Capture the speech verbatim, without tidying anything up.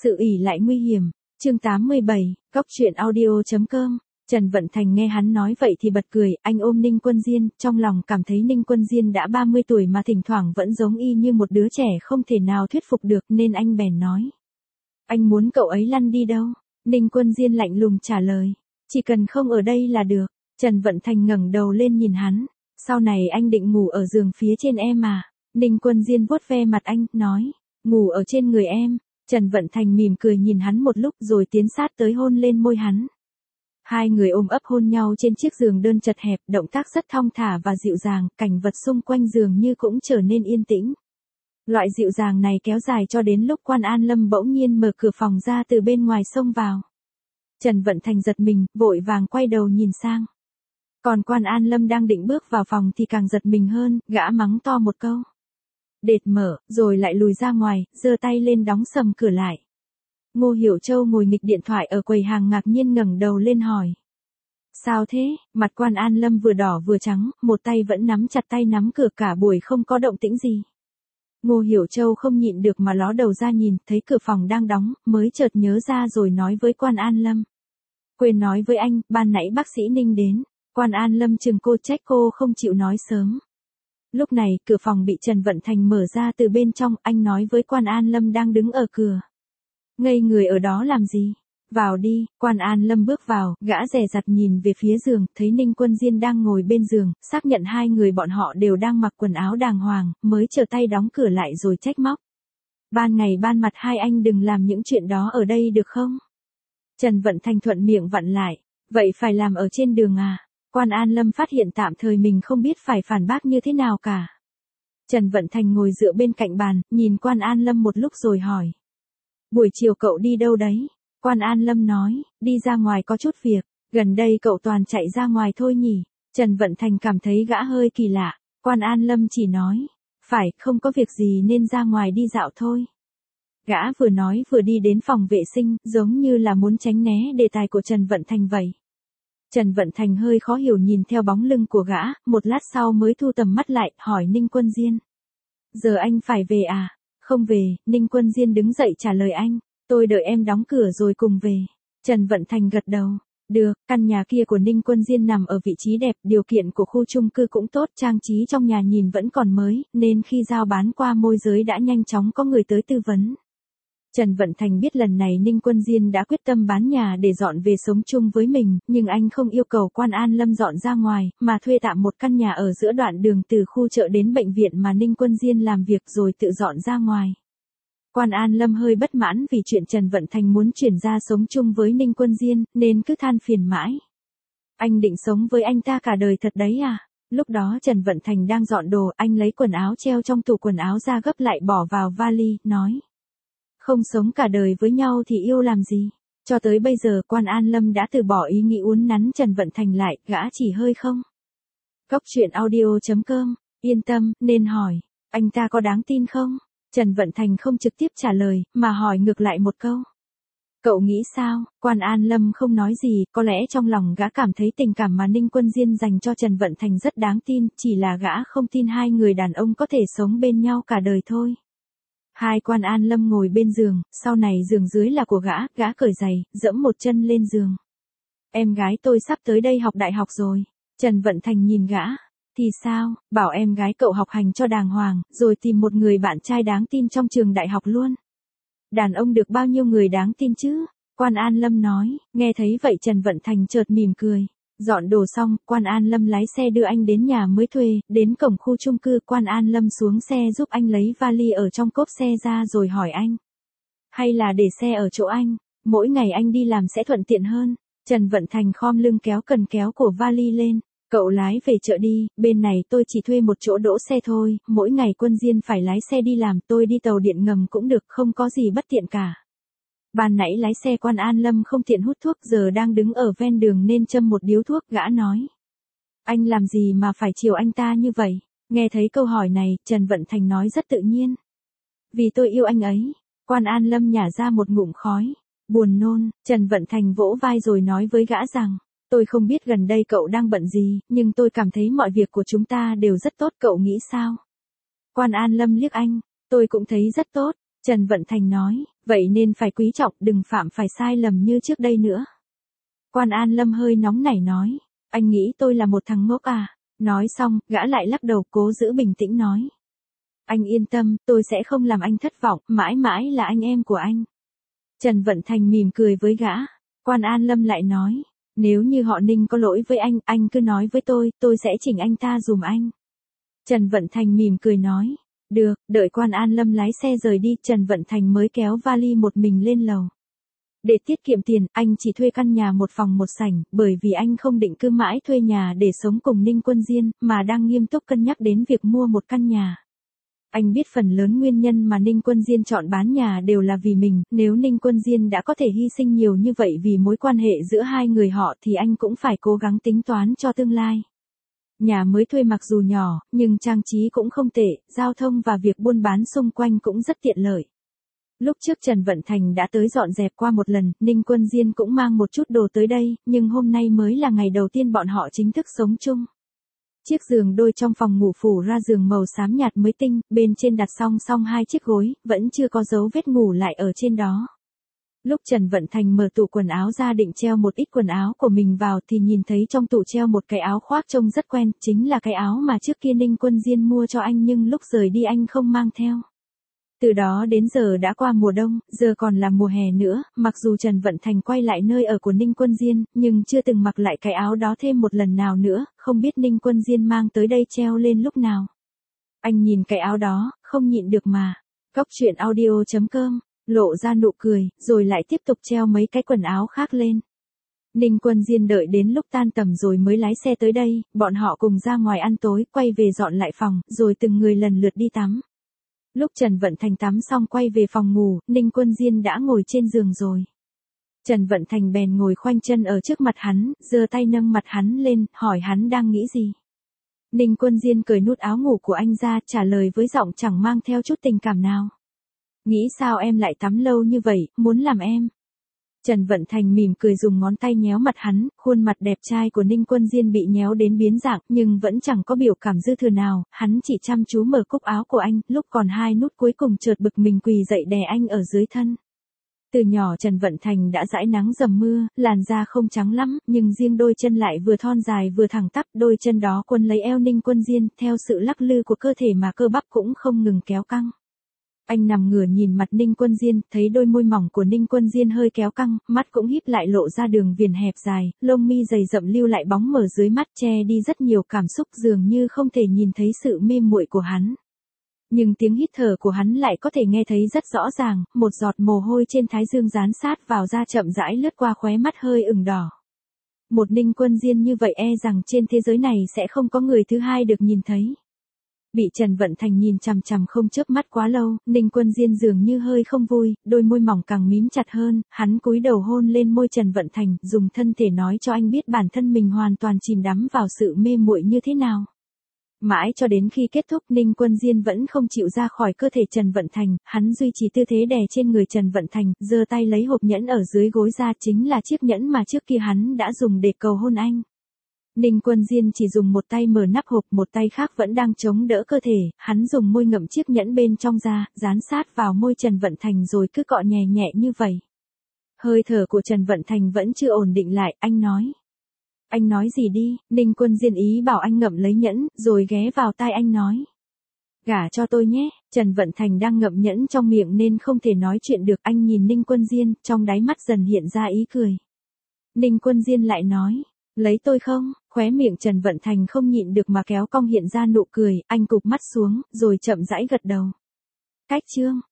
Sự ỷ lại nguy hiểm, chương tám mươi bảy, Cóc truyện audio.com. Trần Vận Thành nghe hắn nói vậy thì bật cười, anh ôm Ninh Quân Diên, trong lòng cảm thấy Ninh Quân Diên đã ba mươi tuổi mà thỉnh thoảng vẫn giống y như một đứa trẻ không thể nào thuyết phục được nên anh bèn nói. Anh muốn cậu ấy lăn đi đâu? Ninh Quân Diên lạnh lùng trả lời. Chỉ cần không ở đây là được. Trần Vận Thành ngẩng đầu lên nhìn hắn. Sau này anh định ngủ ở giường phía trên em mà. Ninh Quân Diên vuốt ve mặt anh, nói. Ngủ ở trên người em. Trần Vận Thành mỉm cười nhìn hắn một lúc rồi tiến sát tới hôn lên môi hắn. Hai người ôm ấp hôn nhau trên chiếc giường đơn chật hẹp, động tác rất thong thả và dịu dàng, cảnh vật xung quanh giường như cũng trở nên yên tĩnh. Loại dịu dàng này kéo dài cho đến lúc Quan An Lâm bỗng nhiên mở cửa phòng ra từ bên ngoài xông vào. Trần Vận Thành giật mình, vội vàng quay đầu nhìn sang. Còn Quan An Lâm đang định bước vào phòng thì càng giật mình hơn, gã mắng to một câu. Đệt mở, rồi lại lùi ra ngoài, giơ tay lên đóng sầm cửa lại. Ngô Hiểu Châu ngồi nghịch điện thoại ở quầy hàng ngạc nhiên ngẩng đầu lên hỏi. Sao thế? Mặt Quan An Lâm vừa đỏ vừa trắng, một tay vẫn nắm chặt tay nắm cửa cả buổi không có động tĩnh gì. Ngô Hiểu Châu không nhịn được mà ló đầu ra nhìn, thấy cửa phòng đang đóng, mới chợt nhớ ra rồi nói với Quan An Lâm. Quên nói với anh, ban nãy bác sĩ Ninh đến. Quan An Lâm chừng cô trách cô không chịu nói sớm. Lúc này, cửa phòng bị Trần Vận Thành mở ra từ bên trong, anh nói với Quan An Lâm đang đứng ở cửa. Ngây người ở đó làm gì? Vào đi. Quan An Lâm bước vào, gã dè dặt nhìn về phía giường, thấy Ninh Quân Diên đang ngồi bên giường, xác nhận hai người bọn họ đều đang mặc quần áo đàng hoàng, mới trở tay đóng cửa lại rồi trách móc. Ban ngày ban mặt hai anh đừng làm những chuyện đó ở đây được không? Trần Vận Thành thuận miệng vặn lại. Vậy phải làm ở trên đường à? Quan An Lâm phát hiện tạm thời mình không biết phải phản bác như thế nào cả. Trần Vận Thành ngồi dựa bên cạnh bàn, nhìn Quan An Lâm một lúc rồi hỏi. Buổi chiều cậu đi đâu đấy? Quan An Lâm nói, đi ra ngoài có chút việc, gần đây cậu toàn chạy ra ngoài thôi nhỉ? Trần Vận Thành cảm thấy gã hơi kỳ lạ, Quan An Lâm chỉ nói, phải, không có việc gì nên ra ngoài đi dạo thôi. Gã vừa nói vừa đi đến phòng vệ sinh, giống như là muốn tránh né đề tài của Trần Vận Thành vậy. Trần Vận Thành hơi khó hiểu nhìn theo bóng lưng của gã, một lát sau mới thu tầm mắt lại, hỏi Ninh Quân Diên. Giờ anh phải về à? Không về, Ninh Quân Diên đứng dậy trả lời anh, tôi đợi em đóng cửa rồi cùng về. Trần Vận Thành gật đầu, được, căn nhà kia của Ninh Quân Diên nằm ở vị trí đẹp, điều kiện của khu chung cư cũng tốt, trang trí trong nhà nhìn vẫn còn mới, nên khi giao bán qua môi giới đã nhanh chóng có người tới tư vấn. Trần Vận Thành biết lần này Ninh Quân Diên đã quyết tâm bán nhà để dọn về sống chung với mình, nhưng anh không yêu cầu Quan An Lâm dọn ra ngoài, mà thuê tạm một căn nhà ở giữa đoạn đường từ khu chợ đến bệnh viện mà Ninh Quân Diên làm việc rồi tự dọn ra ngoài. Quan An Lâm hơi bất mãn vì chuyện Trần Vận Thành muốn chuyển ra sống chung với Ninh Quân Diên, nên cứ than phiền mãi. Anh định sống với anh ta cả đời thật đấy à? Lúc đó Trần Vận Thành đang dọn đồ, anh lấy quần áo treo trong tủ quần áo ra gấp lại bỏ vào vali, nói. Không sống cả đời với nhau thì yêu làm gì? Cho tới bây giờ Quan An Lâm đã từ bỏ ý nghĩ uốn nắn Trần Vận Thành lại, gã chỉ hơi không. Cóc truyện audio.com, yên tâm, nên hỏi, anh ta có đáng tin không? Trần Vận Thành không trực tiếp trả lời, mà hỏi ngược lại một câu. Cậu nghĩ sao? Quan An Lâm không nói gì, có lẽ trong lòng gã cảm thấy tình cảm mà Ninh Quân Diên dành cho Trần Vận Thành rất đáng tin, chỉ là gã không tin hai người đàn ông có thể sống bên nhau cả đời thôi. Hai Quan An Lâm ngồi bên giường, sau này giường dưới là của gã, gã cởi giày, dẫm một chân lên giường. Em gái tôi sắp tới đây học đại học rồi. Trần Vận Thành nhìn gã. Thì sao, bảo em gái cậu học hành cho đàng hoàng, rồi tìm một người bạn trai đáng tin trong trường đại học luôn. Đàn ông được bao nhiêu người đáng tin chứ? Quan An Lâm nói, nghe thấy vậy Trần Vận Thành chợt mỉm cười. Dọn đồ xong, Quan An Lâm lái xe đưa anh đến nhà mới thuê, đến cổng khu chung cư, Quan An Lâm xuống xe giúp anh lấy vali ở trong cốp xe ra rồi hỏi anh. Hay là để xe ở chỗ anh, mỗi ngày anh đi làm sẽ thuận tiện hơn. Trần Vận Thành khom lưng kéo cần kéo của vali lên. Cậu lái về chợ đi, bên này tôi chỉ thuê một chỗ đỗ xe thôi, mỗi ngày Quân Diên phải lái xe đi làm, tôi đi tàu điện ngầm cũng được, không có gì bất tiện cả. Ban nãy lái xe Quan An Lâm không tiện hút thuốc, giờ đang đứng ở ven đường nên châm một điếu thuốc, gã nói. Anh làm gì mà phải chiều anh ta như vậy? Nghe thấy câu hỏi này, Trần Vận Thành nói rất tự nhiên. Vì tôi yêu anh ấy. Quan An Lâm nhả ra một ngụm khói. Buồn nôn, Trần Vận Thành vỗ vai rồi nói với gã rằng. Tôi không biết gần đây cậu đang bận gì, nhưng tôi cảm thấy mọi việc của chúng ta đều rất tốt, cậu nghĩ sao? Quan An Lâm liếc anh. Tôi cũng thấy rất tốt. Trần Vận Thành nói, Vậy nên phải quý trọng, đừng phạm phải sai lầm như trước đây nữa. Quan An Lâm hơi nóng nảy nói, anh nghĩ tôi là một thằng ngốc à? Nói xong, gã lại lắc đầu cố giữ bình tĩnh nói. Anh yên tâm, tôi sẽ không làm anh thất vọng, mãi mãi là anh em của anh. Trần Vận Thành mỉm cười với gã. Quan An Lâm lại nói, nếu như họ Ninh có lỗi với anh, anh cứ nói với tôi, tôi sẽ chỉnh anh ta dùm anh. Trần Vận Thành mỉm cười nói, được, đợi Quan An Lâm lái xe rời đi, Trần Vận Thành mới kéo vali một mình lên lầu. Để tiết kiệm tiền, anh chỉ thuê căn nhà một phòng một sảnh, bởi vì anh không định cứ mãi thuê nhà để sống cùng Ninh Quân Diên, mà đang nghiêm túc cân nhắc đến việc mua một căn nhà. Anh biết phần lớn nguyên nhân mà Ninh Quân Diên chọn bán nhà đều là vì mình, nếu Ninh Quân Diên đã có thể hy sinh nhiều như vậy vì mối quan hệ giữa hai người họ thì anh cũng phải cố gắng tính toán cho tương lai. Nhà mới thuê mặc dù nhỏ, nhưng trang trí cũng không tệ, giao thông và việc buôn bán xung quanh cũng rất tiện lợi. Lúc trước Trần Vận Thành đã tới dọn dẹp qua một lần, Ninh Quân Diên cũng mang một chút đồ tới đây, nhưng hôm nay mới là ngày đầu tiên bọn họ chính thức sống chung. Chiếc giường đôi trong phòng ngủ phủ ra giường màu xám nhạt mới tinh, bên trên đặt song song hai chiếc gối, vẫn chưa có dấu vết ngủ lại ở trên đó. Lúc Trần Vận Thành mở tủ quần áo ra định treo một ít quần áo của mình vào thì nhìn thấy trong tủ treo một cái áo khoác trông rất quen, chính là cái áo mà trước kia Ninh Quân Diên mua cho anh nhưng lúc rời đi anh không mang theo. Từ đó đến giờ đã qua mùa đông, giờ còn là mùa hè nữa, mặc dù Trần Vận Thành quay lại nơi ở của Ninh Quân Diên, nhưng chưa từng mặc lại cái áo đó thêm một lần nào nữa, không biết Ninh Quân Diên mang tới đây treo lên lúc nào. Anh nhìn cái áo đó, không nhịn được mà. Cóc truyện audio chấm com, lộ ra nụ cười, rồi lại tiếp tục treo mấy cái quần áo khác lên. Ninh Quân Diên đợi đến lúc tan tầm rồi mới lái xe tới đây, bọn họ cùng ra ngoài ăn tối, quay về dọn lại phòng, rồi từng người lần lượt đi tắm. Lúc Trần Vận Thành tắm xong quay về phòng ngủ, Ninh Quân Diên đã ngồi trên giường rồi. Trần Vận Thành bèn ngồi khoanh chân ở trước mặt hắn, giơ tay nâng mặt hắn lên, hỏi hắn đang nghĩ gì. Ninh Quân Diên cởi nút áo ngủ của anh ra, trả lời với giọng chẳng mang theo chút tình cảm nào. Nghĩ sao em lại tắm lâu như vậy, muốn làm em. Trần Vận Thành mỉm cười dùng ngón tay nhéo mặt hắn, khuôn mặt đẹp trai của Ninh Quân Diên bị nhéo đến biến dạng, nhưng vẫn chẳng có biểu cảm dư thừa nào, hắn chỉ chăm chú mở cúc áo của anh, lúc còn hai nút cuối cùng chợt bực mình quỳ dậy đè anh ở dưới thân. Từ nhỏ Trần Vận Thành đã dãi nắng dầm mưa, làn da không trắng lắm, nhưng riêng đôi chân lại vừa thon dài vừa thẳng tắp, đôi chân đó quấn lấy eo Ninh Quân Diên, theo sự lắc lư của cơ thể mà cơ bắp cũng không ngừng kéo căng. Anh nằm ngửa nhìn mặt Ninh Quân Diên, thấy đôi môi mỏng của Ninh Quân Diên hơi kéo căng, mắt cũng híp lại lộ ra đường viền hẹp dài, lông mi dày rậm lưu lại bóng mờ dưới mắt che đi rất nhiều cảm xúc dường như không thể nhìn thấy sự mê muội của hắn. Nhưng tiếng hít thở của hắn lại có thể nghe thấy rất rõ ràng, một giọt mồ hôi trên thái dương dán sát vào da chậm rãi lướt qua khóe mắt hơi ửng đỏ. Một Ninh Quân Diên như vậy e rằng trên thế giới này sẽ không có người thứ hai được nhìn thấy. Bị Trần Vận Thành nhìn chằm chằm không chớp mắt quá lâu, Ninh Quân Diên dường như hơi không vui, đôi môi mỏng càng mím chặt hơn, hắn cúi đầu hôn lên môi Trần Vận Thành, dùng thân thể nói cho anh biết bản thân mình hoàn toàn chìm đắm vào sự mê muội như thế nào. Mãi cho đến khi kết thúc Ninh Quân Diên vẫn không chịu ra khỏi cơ thể Trần Vận Thành, hắn duy trì tư thế đè trên người Trần Vận Thành, giơ tay lấy hộp nhẫn ở dưới gối ra chính là chiếc nhẫn mà trước kia hắn đã dùng để cầu hôn anh. Ninh Quân Diên chỉ dùng một tay mở nắp hộp, một tay khác vẫn đang chống đỡ cơ thể, hắn dùng môi ngậm chiếc nhẫn bên trong ra, dán sát vào môi Trần Vận Thành rồi cứ cọ nhẹ nhẹ như vậy. Hơi thở của Trần Vận Thành vẫn chưa ổn định lại, anh nói. Anh nói gì đi, Ninh Quân Diên ý bảo anh ngậm lấy nhẫn, rồi ghé vào tai anh nói. Gả cho tôi nhé, Trần Vận Thành đang ngậm nhẫn trong miệng nên không thể nói chuyện được, anh nhìn Ninh Quân Diên, trong đáy mắt dần hiện ra ý cười. Ninh Quân Diên lại nói. Lấy tôi không, khóe miệng Trần Vận Thành không nhịn được mà kéo cong hiện ra nụ cười, anh cụp mắt xuống, rồi chậm rãi gật đầu. Cách chương.